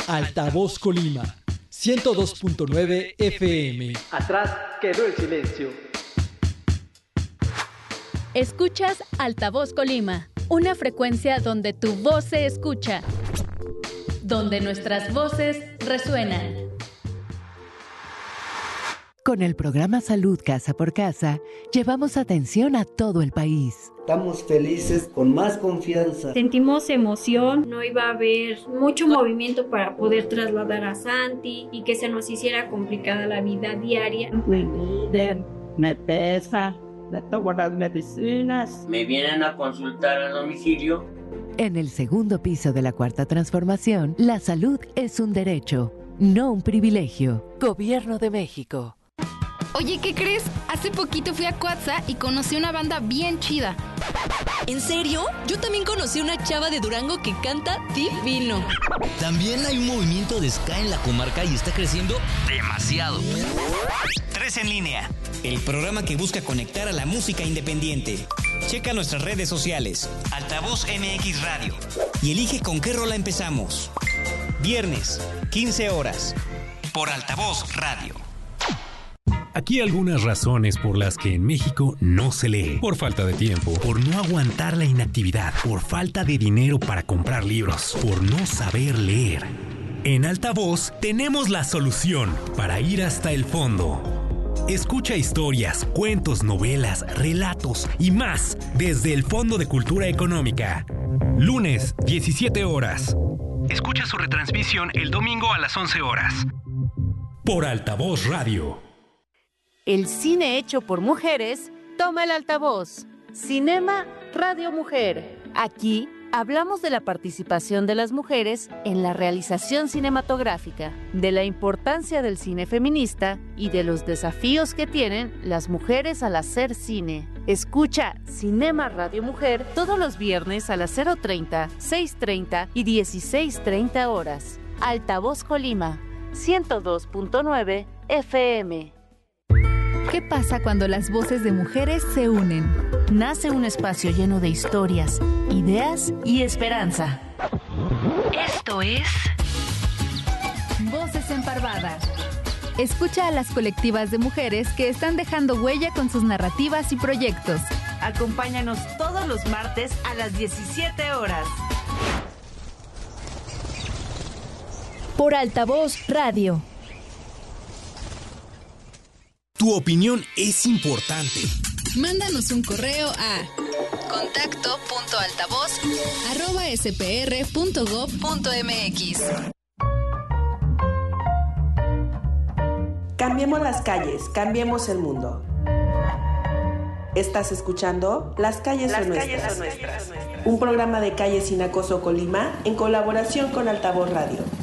Altavoz Colima, 102.9 FM. Atrás quedó el silencio. Escuchas Altavoz Colima, una frecuencia donde tu voz se escucha, donde nuestras voces resuenan. Con el programa Salud Casa por Casa, llevamos atención a todo el país. Estamos felices, con más confianza. Sentimos emoción, no iba a haber mucho movimiento para poder trasladar a Santi y que se nos hiciera complicada la vida diaria. Me pesa, le tomo las medicinas. Me vienen a consultar al domicilio. En el segundo piso de la Cuarta Transformación, la salud es un derecho, no un privilegio. Gobierno de México. Oye, ¿qué crees? Hace poquito fui a Cuatza y conocí una banda bien chida. ¿En serio? Yo también conocí una chava de Durango que canta divino. También hay un movimiento de ska en la comarca y está creciendo demasiado. 3 en línea, el programa que busca conectar a la música independiente. Checa nuestras redes sociales, Altavoz MX Radio, y elige con qué rola empezamos. Viernes, 15 horas, por Altavoz Radio. Aquí algunas razones por las que en México no se lee. Por falta de tiempo, por no aguantar la inactividad, por falta de dinero para comprar libros, por no saber leer. En Altavoz tenemos la solución para ir hasta el fondo. Escucha historias, cuentos, novelas, relatos y más desde el Fondo de Cultura Económica. Lunes, 17 horas. Escucha su retransmisión el domingo a las 11 horas. Por Altavoz Radio. El cine hecho por mujeres toma el altavoz. Cinema Radio Mujer. Aquí hablamos de la participación de las mujeres en la realización cinematográfica, de la importancia del cine feminista y de los desafíos que tienen las mujeres al hacer cine. Escucha Cinema Radio Mujer todos los viernes a las 0:30, 6:30 y 16:30 horas. Altavoz Colima, 102.9 FM. ¿Qué pasa cuando las voces de mujeres se unen? Nace un espacio lleno de historias, ideas y esperanza. Esto es Voces en Parvada. Escucha a las colectivas de mujeres que están dejando huella con sus narrativas y proyectos. Acompáñanos todos los martes a las 17 horas. Por Altavoz Radio. Tu opinión es importante. Mándanos un correo a contacto.altavoz@spr.gov.mx. Cambiemos las calles, cambiemos el mundo. ¿Estás escuchando? Las calles son nuestras. Un programa de Calles sin Acoso Colima en colaboración con Altavoz Radio.